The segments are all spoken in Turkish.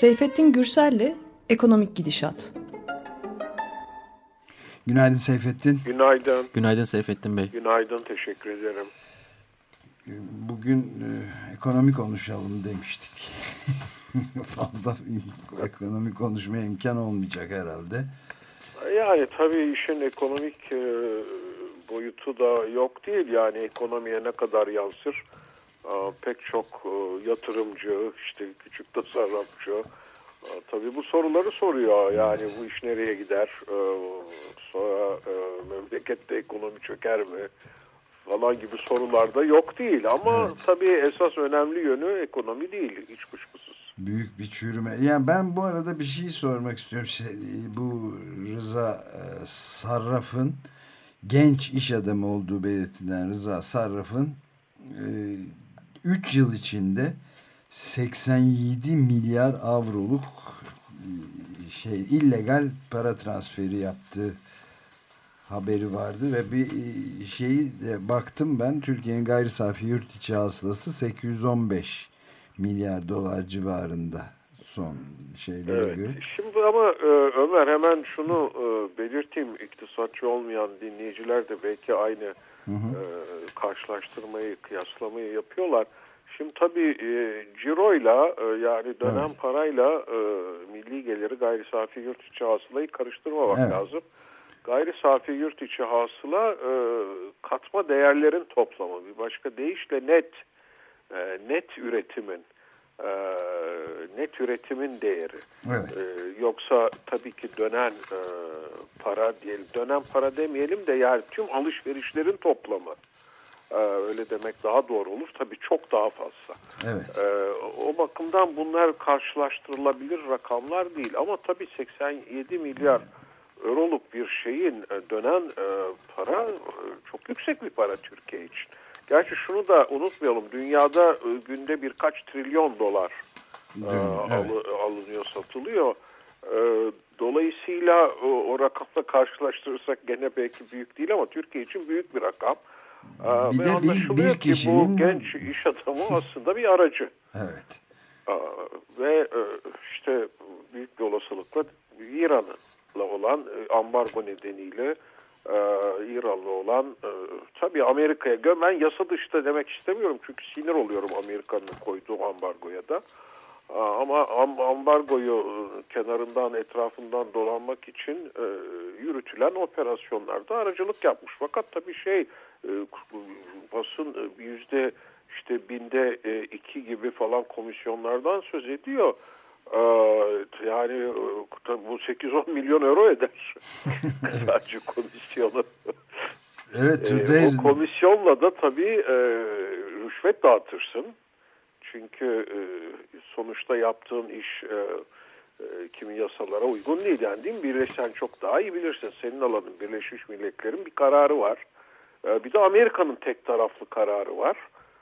Seyfettin Gürsel'le Ekonomik Gidişat. Günaydın Seyfettin. Günaydın. Günaydın Seyfettin Bey. Günaydın, teşekkür ederim. Bugün ekonomi konuşalım demiştik. Fazla ekonomi konuşmaya imkan olmayacak herhalde. Yani tabii işin ekonomik boyutu da yok değil. Yani ekonomiye ne kadar yansır? Pek çok yatırımcı, işte küçük tasarrufçu tabii bu soruları soruyor. Yani bu iş nereye gider? Sonra memlekette ekonomi çöker mi? Falan gibi sorular da yok değil. Ama evet, tabii esas önemli yönü ekonomi değil, hiç kuşkusuz. Büyük bir çürüme. Yani ben bu arada bir şey sormak istiyorum. Bu Rıza Sarraf'ın, genç iş adamı olduğu belirtilen Rıza Sarraf'ın 3 yıl içinde 87 milyar avroluk illegal para transferi yaptığı haberi vardı ve bir baktım ben, Türkiye'nin gayri safi yurt içi hasılası 815 milyar dolar civarında son şeylere göre. Şimdi ama Ömer, hemen şunu belirteyim, iktisatçı olmayan dinleyiciler de belki aynı karşılaştırmayı, kıyaslamayı yapıyorlar. Şimdi tabii ciroyla yani dönem parayla milli geliri, gayri safi yurt içi hasılayı karıştırmamak lazım. Gayri safi yurt içi hasıla katma değerlerin toplamı. Bir başka deyişle net üretimin değeri. Evet. Yoksa tabii ki dönen para diyelim, dönen para demeyelim de yani tüm alışverişlerin toplamı. Öyle demek daha doğru olur. Tabii çok daha fazla. Evet. O bakımdan bunlar karşılaştırılabilir rakamlar değil. Ama tabii 87 milyar euroluk bir şeyin dönen para çok yüksek bir para Türkiye için. Gerçi şunu da unutmayalım. Dünyada günde birkaç trilyon dolar alınıyor, satılıyor. Dolayısıyla o rakamla karşılaştırırsak gene belki büyük değil ama Türkiye için büyük bir rakam. Bir de bir kişinin... Bu genç iş adamı aslında bir aracı. Evet. Ve işte büyük bir olasılıkla İran'la olan ambargo nedeniyle İran'la olan tabii Amerika'ya ben yasa dışı demek istemiyorum çünkü sinir oluyorum Amerika'nın koyduğu ambargoya da. Ama ambargoyu kenarından, etrafından dolanmak için yürütülen operasyonlarda aracılık yapmış. Fakat tabii basın %2 gibi falan komisyonlardan söz ediyor. Yani bu 8-10 milyon euro eder. Sadece komisyonu. Evet, o komisyonla da tabii rüşvet dağıtırsın. Çünkü sonuçta yaptığın iş kimi yasalara uygun değil. Yani değil mi? Sen çok daha iyi bilirsin. Senin alanın, Birleşmiş Milletler'in bir kararı var. Bir de Amerika'nın tek taraflı kararı var.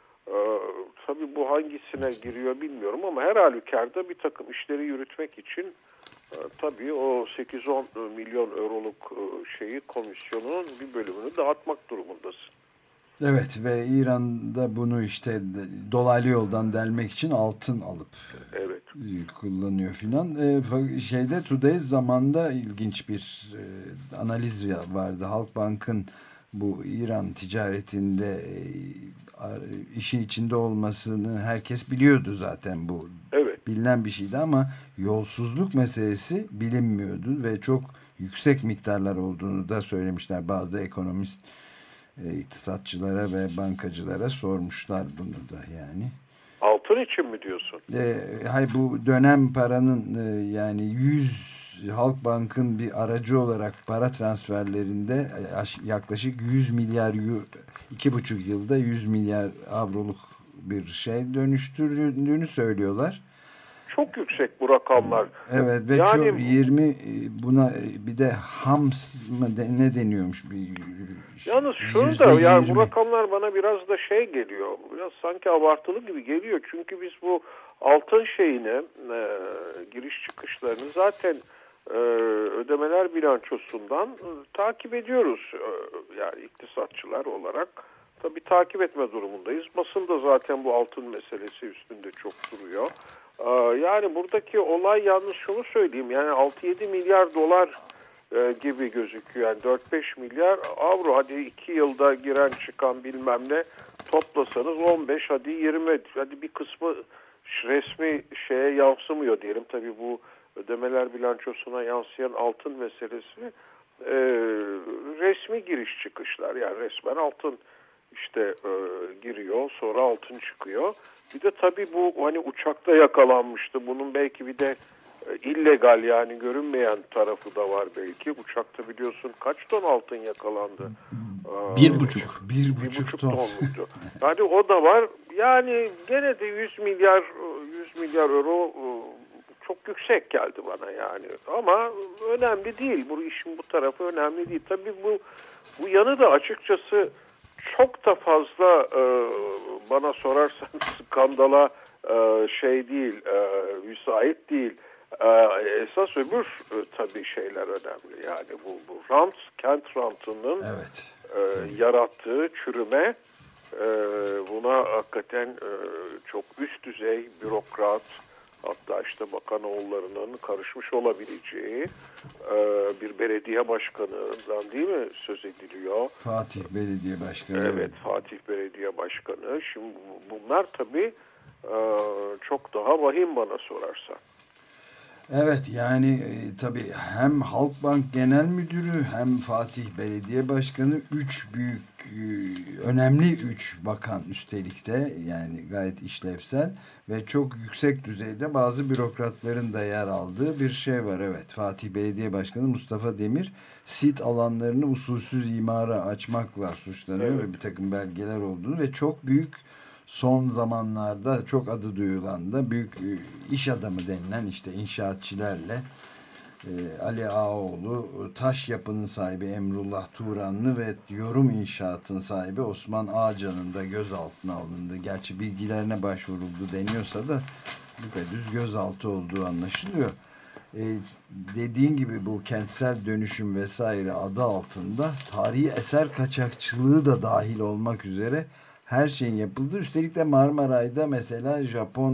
Tabii bu hangisine giriyor bilmiyorum ama her halükarda bir takım işleri yürütmek için tabii o 8-10 milyon euroluk komisyonun bir bölümünü dağıtmak durumundasın. Evet ve İran'da bunu işte dolaylı yoldan delmek için altın alıp kullanıyor filan. Today zamanında ilginç bir analiz vardı. Halkbank'ın bu İran ticaretinde işin içinde olmasını herkes biliyordu zaten, bu bilinen bir şeydi ama yolsuzluk meselesi bilinmiyordu ve çok yüksek miktarlar olduğunu da söylemişler. Bazı ekonomist iktisatçılara ve bankacılara sormuşlar bunu da yani. Altın için mi diyorsun? Hayır, bu dönem paranın yani Halkbank'ın bir aracı olarak para transferlerinde yaklaşık 100 milyar 2,5 yılda 100 milyar avroluk bir dönüştürdüğünü söylüyorlar. Çok yüksek bu rakamlar. Evet ve yani, çok 20 buna bir de hams mı ne deniyormuş yalnız şurada yani bu rakamlar bana biraz da geliyor. Biraz sanki abartılı gibi geliyor. Çünkü biz bu altın giriş çıkışlarını zaten ödemeler bilançosundan takip ediyoruz. Yani iktisatçılar olarak tabii takip etme durumundayız. Basın da zaten bu altın meselesi üstünde çok duruyor. Yani buradaki olay yalnız şunu söyleyeyim. Yani 6-7 milyar dolar gibi gözüküyor. Yani 4-5 milyar avro. Hadi 2 yılda giren çıkan bilmem ne toplasanız 15, hadi 20. Hadi bir kısmı resmi şeye yansımıyor diyelim. Tabii bu ödemeler bilançosuna yansıyan altın meselesi resmi giriş çıkışlar. Yani resmen altın işte giriyor, sonra altın çıkıyor. Bir de tabii bu hani uçakta yakalanmıştı. Bunun belki bir de illegal yani görünmeyen tarafı da var belki. Uçakta biliyorsun kaç ton altın yakalandı? 1,5 tonluktu. Yani o da var. Yani gene de 100 milyar euro çok yüksek geldi bana yani. Ama önemli değil. Bu işin bu tarafı önemli değil. Tabii bu yanı da açıkçası çok da fazla bana sorarsan skandala değil, müsait değil. Esas öbür tabii şeyler önemli. Yani bu rant, kent rantının yarattığı çürüme, buna hakikaten çok üst düzey bürokrat, hatta işte bakanoğullarının karışmış olabileceği bir belediye başkanından değil mi söz ediliyor? Fatih Belediye Başkanı. Evet, Fatih Belediye Başkanı. Şimdi bunlar tabii çok daha vahim bana sorarsan. Evet yani tabii hem Halkbank Genel Müdürü hem Fatih Belediye Başkanı 3 büyük önemli 3 bakan üstelik de yani gayet işlevsel ve çok yüksek düzeyde bazı bürokratların da yer aldığı bir şey var. Evet, Fatih Belediye Başkanı Mustafa Demir sit alanlarını usulsüz imara açmakla suçlanıyor ve bir takım belgeler olduğunu ve çok büyük son zamanlarda çok adı duyulan da büyük iş adamı denilen işte inşaatçilerle Ali Ağaoğlu, Taş Yapı'nın sahibi Emrullah Turanlı ve Yorum İnşaat'ın sahibi Osman Ağcan'ın da gözaltına alındı. Gerçi bilgilerine başvuruldu deniyorsa da düz gözaltı olduğu anlaşılıyor. Dediğin gibi bu kentsel dönüşüm vesaire adı altında tarihi eser kaçakçılığı da dahil olmak üzere her şeyin yapıldı. Üstelik de Marmaray'da mesela Japon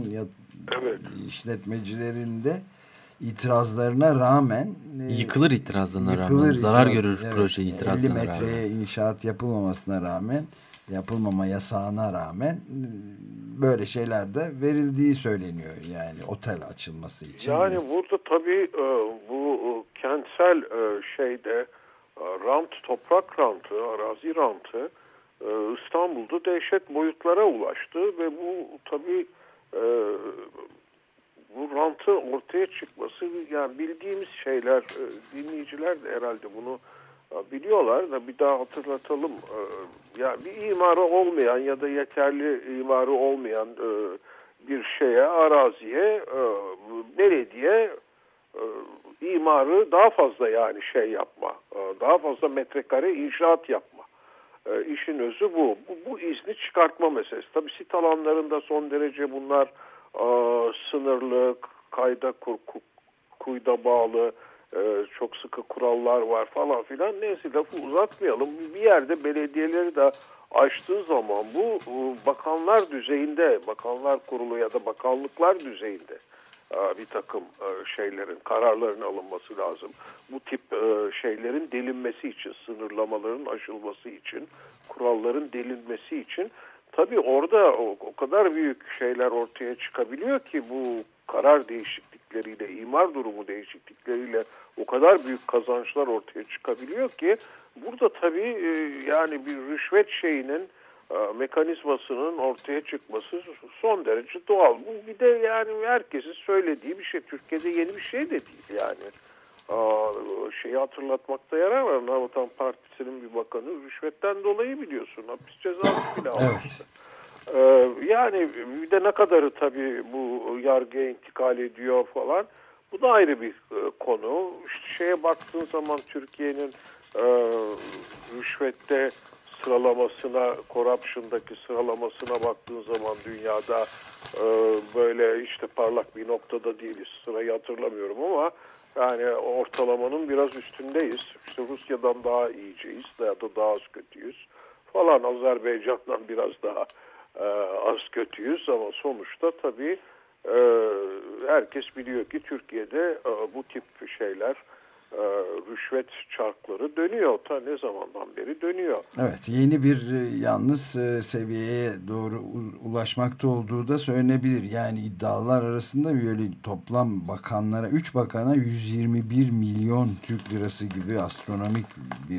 işletmecilerinde itirazlarına rağmen yıkılır itirazlarına rağmen zarar görür proje itirazlarına 50 metreye inşaat yapılmamasına rağmen, yapılmama yasağına rağmen böyle şeyler de verildiği söyleniyor yani otel açılması için. Yani burada tabii bu kentsel rant, toprak rantı, arazi rantı İstanbul'da dehşet boyutlara ulaştı ve bu tabii bu rantın ortaya çıkması yani bildiğimiz şeyler, dinleyiciler de herhalde bunu biliyorlar da bir daha hatırlatalım. Yani bir imarı olmayan ya da yeterli imarı olmayan bir araziye belediye imarı daha fazla yani yapma, daha fazla metrekare inşaat yapma. İşin özü bu. Bu izni çıkartma meselesi. Tabii sit alanlarında son derece bunlar sınırlı, kayda kuyda bağlı, çok sıkı kurallar var falan filan. Neyse lafı uzatmayalım. Bir yerde belediyeleri de aştığı zaman bu bakanlar düzeyinde, bakanlar kurulu ya da bakanlıklar düzeyinde bir takım kararların alınması lazım. Bu tip şeylerin delinmesi için, sınırlamaların aşılması için, kuralların delinmesi için tabii orada o kadar büyük şeyler ortaya çıkabiliyor ki bu karar değişiklikleriyle, imar durumu değişiklikleriyle o kadar büyük kazançlar ortaya çıkabiliyor ki burada tabii yani bir rüşvet mekanizmasının ortaya çıkması son derece doğal. Bu bir de yani herkesin söylediği bir şey. Türkiye'de yeni bir şey de değil yani. Hatırlatmakta yarar var. Vatan Partisi'nin bir bakanı rüşvetten dolayı biliyorsun hapis cezası bile almıştı. Yani bir de ne kadarı tabii bu yargıya intikal ediyor falan. Bu da ayrı bir konu. İşte baktığın zaman Türkiye'nin rüşvette sıralamasına, corruption'daki sıralamasına baktığın zaman dünyada böyle işte parlak bir noktada değiliz. Sırayı hatırlamıyorum ama yani ortalamanın biraz üstündeyiz. İşte Rusya'dan daha iyiceyiz ya da daha az kötüyüz falan. Azerbaycan'dan biraz daha az kötüyüz ama sonuçta tabii herkes biliyor ki Türkiye'de bu tip şeyler, rüşvet çarkları dönüyor. Ta ne zamandan beri dönüyor. Evet, yeni bir yalnız seviyeye doğru ulaşmakta olduğu da söylenebilir. Yani iddialar arasında böyle toplam bakanlara, 3 bakana 121 milyon Türk lirası gibi astronomik bir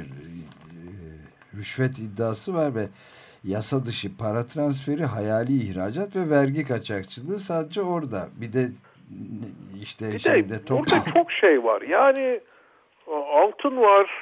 rüşvet iddiası var ve yasa dışı para transferi, hayali ihracat ve vergi kaçakçılığı sadece orada. Bir de işte burada çok şey var. Yani altın var,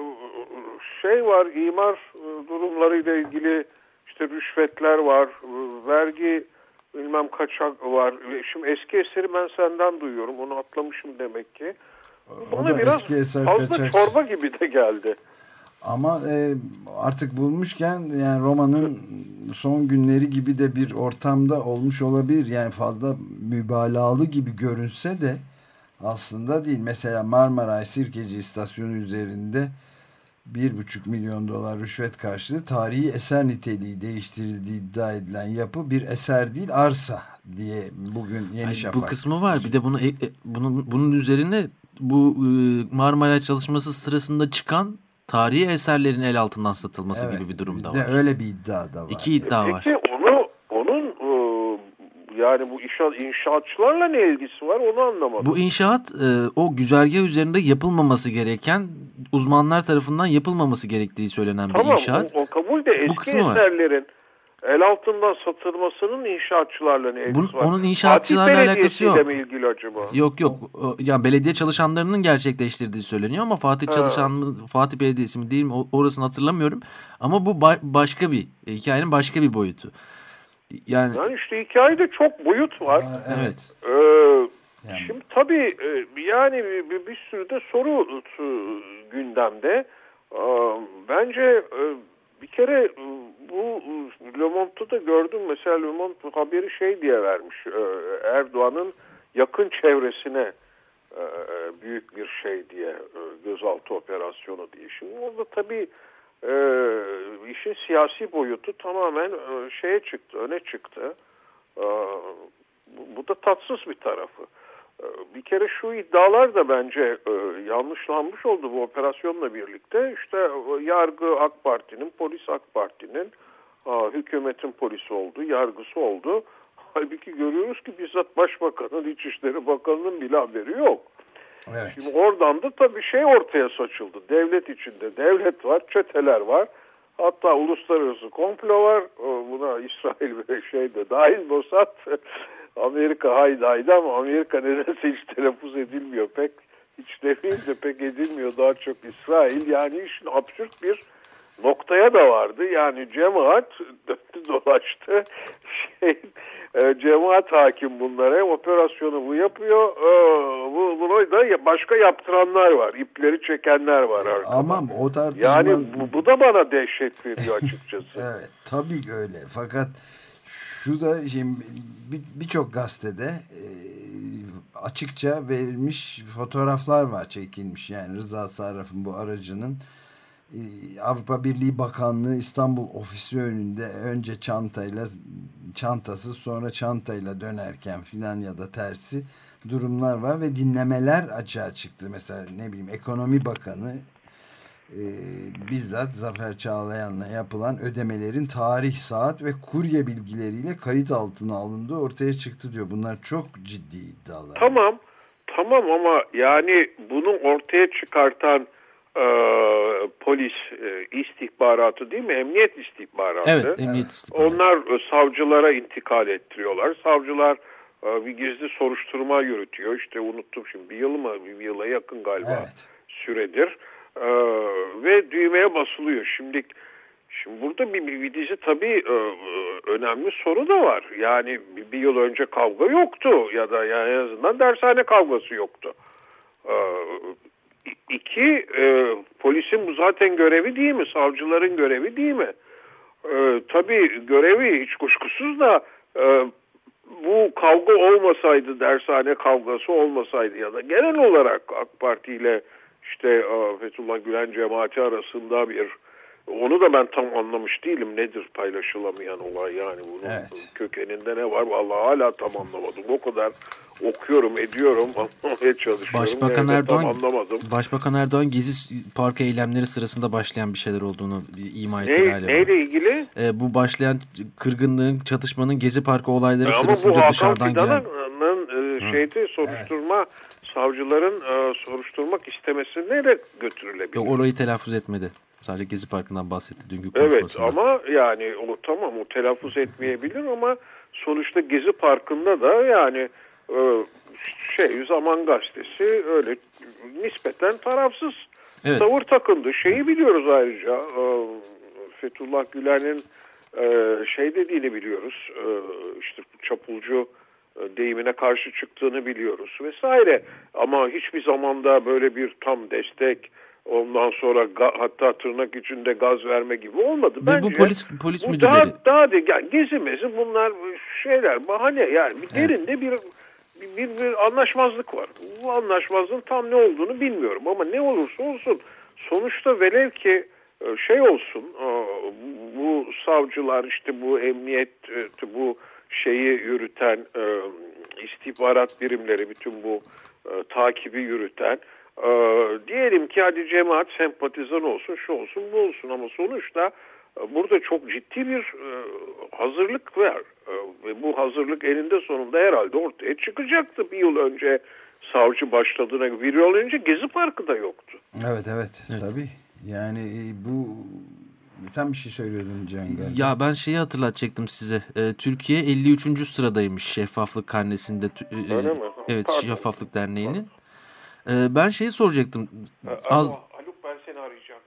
var, imar durumlarıyla ilgili işte rüşvetler var, vergi bilmem kaçak var. Şimdi eski eseri ben senden duyuyorum. Onu atlamışım demek ki. Bana biraz fazla çorba gibi de geldi. Ama artık bulmuşken yani Roma'nın son günleri gibi de bir ortamda olmuş olabilir. Yani fazla mübalağalı gibi görünse de aslında değil. Mesela Marmaray Sirkeci İstasyonu üzerinde 1,5 milyon dolar rüşvet karşılığı tarihi eser niteliği değiştirildiği iddia edilen yapı bir eser değil arsa diye bugün Yeni Şafak. Bu kısmı var. Bir de bunun üzerine bu Marmaray çalışması sırasında çıkan tarihi eserlerin el altından satılması gibi bir durum da var. Öyle bir iddia da var. İki iddia var. Peki onun yani bu inşaatçılarla ne ilgisi var onu anlamadım. Bu inşaat o güzergah üzerinde yapılmaması gereken, uzmanlar tarafından yapılmaması gerektiği söylenen bir inşaat. Tamam, o kabul de eski eserlerin el altından satılmasının inşaatçılarla ne ilgisi var? Onun inşaatçılarla alakası yok. Mi ilgili acaba? Yok. Yani belediye çalışanlarının gerçekleştirdiği söyleniyor ama Fatih Belediyesi mi değil mi orasını hatırlamıyorum. Ama bu başka bir hikayenin başka bir boyutu. Yani işte hikayede çok boyut var. Evet. Şimdi tabii yani bir sürü de soru gündemde. Bence bir kere bu Le Monde'da da gördüm. Mesela Le Monde haberi diye vermiş. Erdoğan'ın yakın çevresine büyük bir diye gözaltı operasyonu diye. Şimdi orada tabii işin siyasi boyutu tamamen öne çıktı. Bu da tatsız bir tarafı. Bir kere şu iddialar da bence yanlışlanmış oldu bu operasyonla birlikte. İşte yargı AK Parti'nin, polis AK Parti'nin, hükümetin polisi oldu, yargısı oldu. Halbuki görüyoruz ki bizzat Başbakan'ın, İçişleri Bakanı'nın bile haberi yok. Evet. Şimdi oradan da tabii ortaya saçıldı. Devlet içinde devlet var, çeteler var. Hatta uluslararası komplo var. Buna İsrail ve de dahil, Mossad, Amerika haydi ama Amerika nedense hiç telaffuz edilmiyor pek. Hiç demeyeyim de pek edilmiyor, daha çok İsrail. Yani işin absürt bir noktaya da vardı. Yani cemaat döndü dolaştı. Cemaat hakim bunlara. Operasyonu bu yapıyor. Bunu da başka yaptıranlar var. İpleri çekenler var arkada. Ama o tartışma... Yani bu da bana dehşet veriyor açıkçası. Evet, tabii öyle. Fakat şu da şimdi birçok gazetede açıkça verilmiş fotoğraflar var, çekilmiş. Yani Rıza Sarraf'ın bu aracının Avrupa Birliği Bakanlığı İstanbul ofisi önünde önce çantasız sonra çantayla dönerken filan ya da tersi durumlar var ve dinlemeler açığa çıktı. Mesela Ekonomi Bakanı bizzat Zafer Çağlayan'la yapılan ödemelerin tarih, saat ve kurye bilgileriyle kayıt altına alındığı ortaya çıktı diyor. Bunlar çok ciddi iddialar. Tamam ama yani bunu ortaya çıkartan polis istihbaratı değil mi? Emniyet istihbaratı. Evet, emniyet istihbaratı. Onlar savcılara intikal ettiriyorlar. Savcılar bir gizli soruşturma yürütüyor. İşte unuttum şimdi, bir yıla yakın galiba süredir. Ve düğmeye basılıyor. Şimdi burada bir dizi tabii önemli soru da var. Yani bir yıl önce kavga yoktu ya da yani en azından dershane kavgası yoktu. İki, polisin bu zaten görevi değil mi? Savcıların görevi değil mi? Tabii görevi hiç kuşkusuz da bu kavga olmasaydı, dershane kavgası olmasaydı ya da genel olarak AK Parti ile işte Fethullah Gülen cemaati arasında bir Onu da ben tam anlamış değilim. Nedir paylaşılamayan olay yani? Bunun kökeninde ne var? Vallahi hala tam anlamadım. O kadar okuyorum, ediyorum, anlamaya çalışıyorum. Başbakan Erdoğan Gezi Parkı eylemleri sırasında başlayan bir şeyler olduğunu ima etti galiba. Neyle ilgili? Bu başlayan kırgınlığın, çatışmanın Gezi Parkı olayları sırasında dışarıdan giren... soruşturma, savcıların soruşturmak istemesine de götürülebilir. Yok, orayı telaffuz etmedi. Sadece Gezi Parkı'ndan bahsetti dünkü konuşmasında. Evet, ama yani o telaffuz etmeyebilir ama sonuçta Gezi Parkı'nda da yani Zaman Gazetesi öyle nispeten tarafsız tavır takındı. Şeyi biliyoruz ayrıca, Fethullah Gülen'in dediğini biliyoruz. İşte çapulcu deyimine karşı çıktığını biliyoruz vesaire. Ama hiçbir zamanda böyle bir tam destek, ondan sonra hatta tırnak içinde gaz verme gibi olmadı. Ve bu polis müdürleri. Daha yani Gezi mezi bunlar bahane yani derinde bir anlaşmazlık var. Bu anlaşmazlığın tam ne olduğunu bilmiyorum ama ne olursa olsun sonuçta velev ki olsun, bu savcılar işte bu emniyet, bu yürüten istihbarat birimleri, bütün bu takibi yürüten, diyelim ki hadi cemaat sempatizan olsun, şu olsun, bu olsun ama sonuçta burada çok ciddi bir hazırlık var ve bu hazırlık eninde sonunda herhalde ortaya çıkacaktı. Bir yıl önce savcı başladığına göre, bir yıl önce Gezi Parkı da yoktu. Evet. Tabii. Yani bu... Sen bir şey söylüyordun Can galiba. Ya ben şeyi hatırlatacaktım size. Türkiye 53. sıradaymış şeffaflık karnesinde. Öyle mi? Evet, Şeffaflık Derneği'nin. Ben şeyi soracaktım. Haluk, ben seni arayacağım.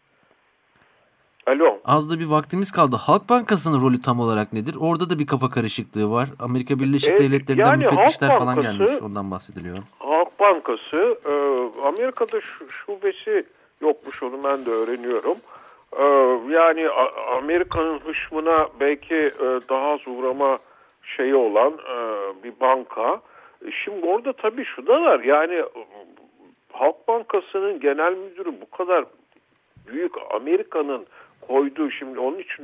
Alo. Az da bir vaktimiz kaldı. Halk Bankası'nın rolü tam olarak nedir? Orada da bir kafa karışıklığı var. Amerika Birleşik Devletleri'nden müfettişler falan gelmiş. Ondan bahsediliyor. Halk Bankası, Amerika'da şubesi yokmuş, onu ben de öğreniyorum. Yani Amerika'nın hışmına belki daha az uğrama olan bir banka. Şimdi orada tabii şu da var. Yani Halk Bankası'nın genel müdürü bu kadar büyük Amerika'nın koyduğu, şimdi onun için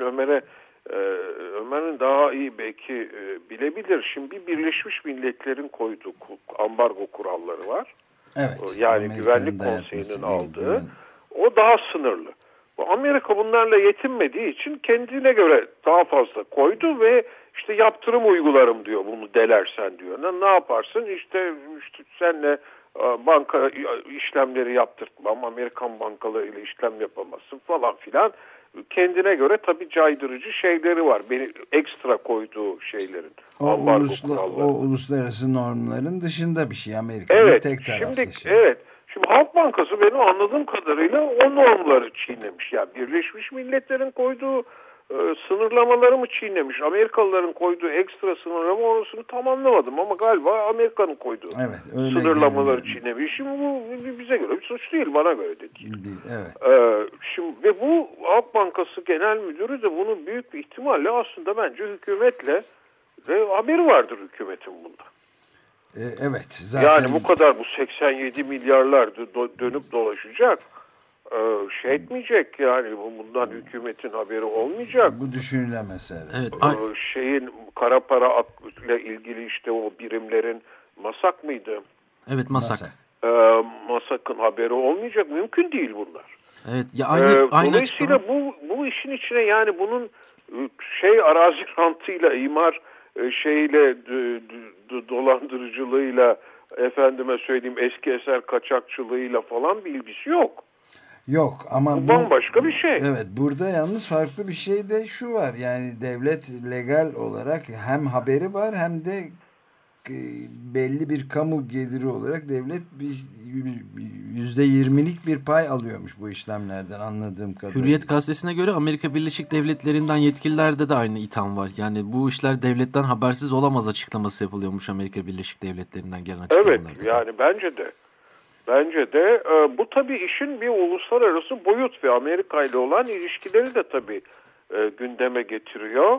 Ömer'in daha iyi belki bilebilir. Şimdi Birleşmiş Milletler'in koyduğu ambargo kuralları var. Evet. Yani Güvenlik Konseyi'nin aldığı. O daha sınırlı. Amerika bunlarla yetinmediği için kendine göre daha fazla koydu ve işte yaptırım uygularım diyor, bunu delersen diyor. Ne yaparsın? İşte senle banka işlemleri yaptırtmam, Amerikan bankalarıyla işlem yapamazsın falan filan. Kendine göre tabii caydırıcı şeyleri var. Beni ekstra koyduğu şeylerin. O uluslararası normların dışında bir şey. Amerika'nın tek taraflı şey. Evet. Şimdi Halk Bankası benim anladığım kadarıyla o normları çiğnemiş. Yani Birleşmiş Milletler'in koyduğu sınırlamaları mı çiğnemiş? Amerikalıların koyduğu ekstra sınırlama, orasını tam anlamadım ama galiba Amerika'nın koyduğu sınırlamaları çiğnemiş. Şimdi bu bize göre bir suç değil, bana göre de değil. Evet. Şimdi ve bu Halk Bankası Genel Müdürü de bunun büyük bir ihtimalle aslında bence hükümetle ve haberi vardır hükümetin bundan. Evet. Zaten... Yani bu kadar, bu 87 milyarlar dönüp dolaşacak. Etmeyecek yani, bundan hükümetin haberi olmayacak. Bu düşünülemez. Evet. Kara para ile ilgili işte o birimlerin MASAK mıydı? Evet, MASAK. MASAK'ın haberi olmayacak. Mümkün değil bunlar. Evet. Ya aynı dolayısıyla bu işin içine yani bunun arazi rantıyla, imar dolandırıcılığıyla, efendime söyleyeyim eski eser kaçakçılığıyla falan bir ilgisi yok. Yok ama bu bambaşka bir şey. Evet, burada yalnız farklı bir şey de şu var. Yani devlet legal olarak hem haberi var hem de belli bir kamu geliri olarak devlet %20'lik bir pay alıyormuş bu işlemlerden, anladığım kadarıyla. Hürriyet gazetesine göre Amerika Birleşik Devletleri'nden yetkililerde de aynı itham var. Yani bu işler devletten habersiz olamaz açıklaması yapılıyormuş Amerika Birleşik Devletleri'nden gelen açıklamalarda. Evet, yani bence de bu tabii işin bir uluslararası boyut ve Amerika ile olan ilişkileri de tabii gündeme getiriyor.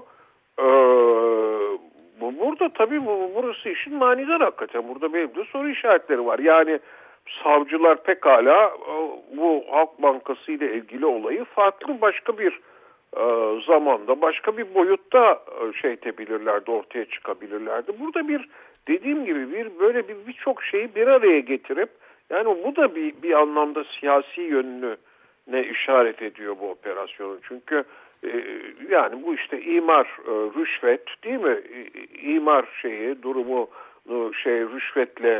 Burada tabii burası işin manidar hakikaten. Burada benim de soru işaretleri var. Yani savcılar pekala bu Halk Bankası ile ilgili olayı farklı başka bir zamanda, başka bir boyutta edebilirlerdi, ortaya çıkabilirlerdi. Burada dediğim gibi birçok şeyi bir araya getirip, yani bu da bir anlamda siyasi yönüne işaret ediyor bu operasyonun. Çünkü yani bu işte imar, rüşvet değil mi? İmar durumu rüşvetle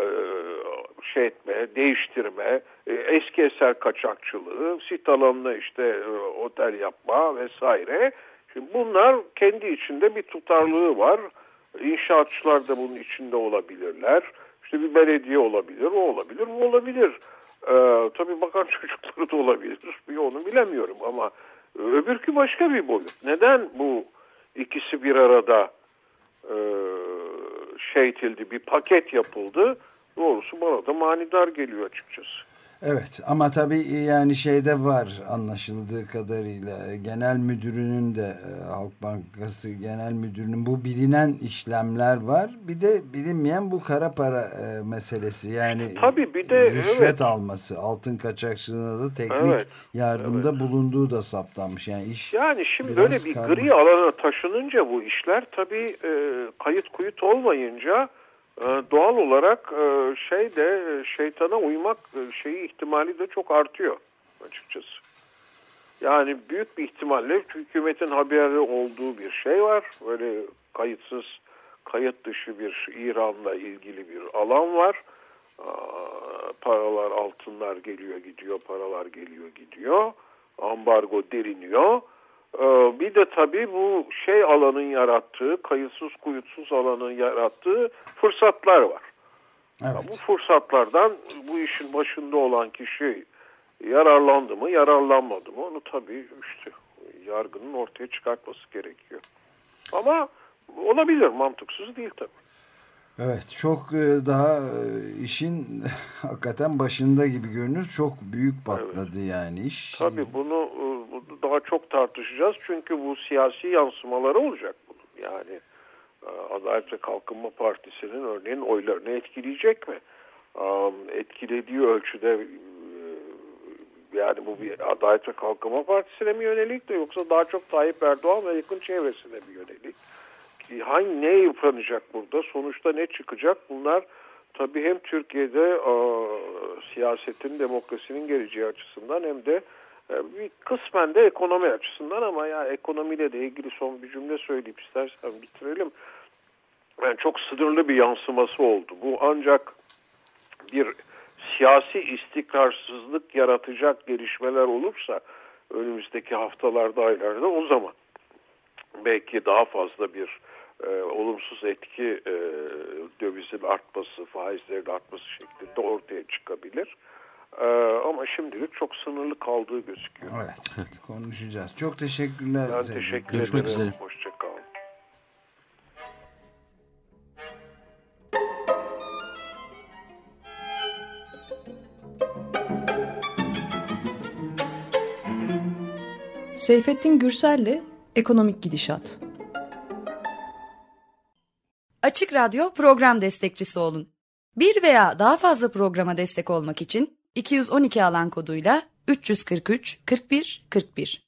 değiştirme, eski eser kaçakçılığı, sit alanına otel yapma vesaire. Şimdi bunlar kendi içinde bir tutarlılığı var. İnşaatçılar da bunun içinde olabilirler. İşte bir belediye olabilir, o olabilir, bu olabilir. Tabii bakan çocukları da olabilir. Onu bilemiyorum ama öbürkü başka bir boyut. Neden bu ikisi bir arada edildi, bir paket yapıldı? Doğrusu bana da manidar geliyor açıkçası. Evet, ama tabii yani var anlaşıldığı kadarıyla, genel müdürünün de Halk Bankası Genel Müdürünün bu bilinen işlemler var. Bir de bilinmeyen bu kara para meselesi. Yani tabii bir de rüşvet alması, altın kaçakçılığına da teknik yardımda bulunduğu da saptanmış. Yani şimdi böyle bir gri alana taşınınca bu işler tabii kayıt kuyut olmayınca doğal olarak şeytana uymak ihtimali de çok artıyor açıkçası. Yani büyük bir ihtimalle hükümetin haberi olduğu bir şey var. Böyle kayıtsız, kayıt dışı bir İran'la ilgili bir alan var. Paralar, altınlar geliyor gidiyor, paralar geliyor gidiyor. Ambargo deriniyor. Bir de tabii bu alanın yarattığı, kayıtsız kuyutsuz alanın yarattığı fırsatlar var. Evet. Bu fırsatlardan bu işin başında olan kişi yararlandı mı, yararlanmadı mı? Onu tabii yargının ortaya çıkartması gerekiyor. Ama olabilir, mantıksız değil tabii. Evet, çok daha işin hakikaten başında gibi görünür. Çok büyük patladı yani iş. Tabii bunu daha çok tartışacağız. Çünkü bu siyasi yansımaları olacak bunun. Yani Adalet ve Kalkınma Partisi'nin örneğin oylarını etkileyecek mi? Etkilediği ölçüde yani bu bir Adalet ve Kalkınma Partisi'ne mi yönelik de, yoksa daha çok Tayyip Erdoğan ve yakın çevresine mi yönelik? Ne yıpranacak burada? Sonuçta ne çıkacak? Bunlar tabii hem Türkiye'de siyasetin, demokrasinin geleceği açısından hem de bir kısmen de ekonomi açısından, ama ekonomiyle de ilgili son bir cümle söyleyip istersen bitirelim. Yani çok sınırlı bir yansıması oldu. Bu ancak bir siyasi istikrarsızlık yaratacak gelişmeler olursa önümüzdeki haftalarda, aylarda, o zaman belki daha fazla bir olumsuz etki dövizin artması, faizlerin artması şeklinde ortaya çıkabilir. Ama şimdilik çok sınırlı kaldığı gözüküyor. Evet, konuşacağız. Çok teşekkürler. Ben teşekkür ederim. Görüşmek üzere. Hoşçakalın. Seyfettin Gürsel'le Ekonomik Gidişat. Açık Radyo program destekçisi olun. Bir veya daha fazla programa destek olmak için 212 alan koduyla 343 41 41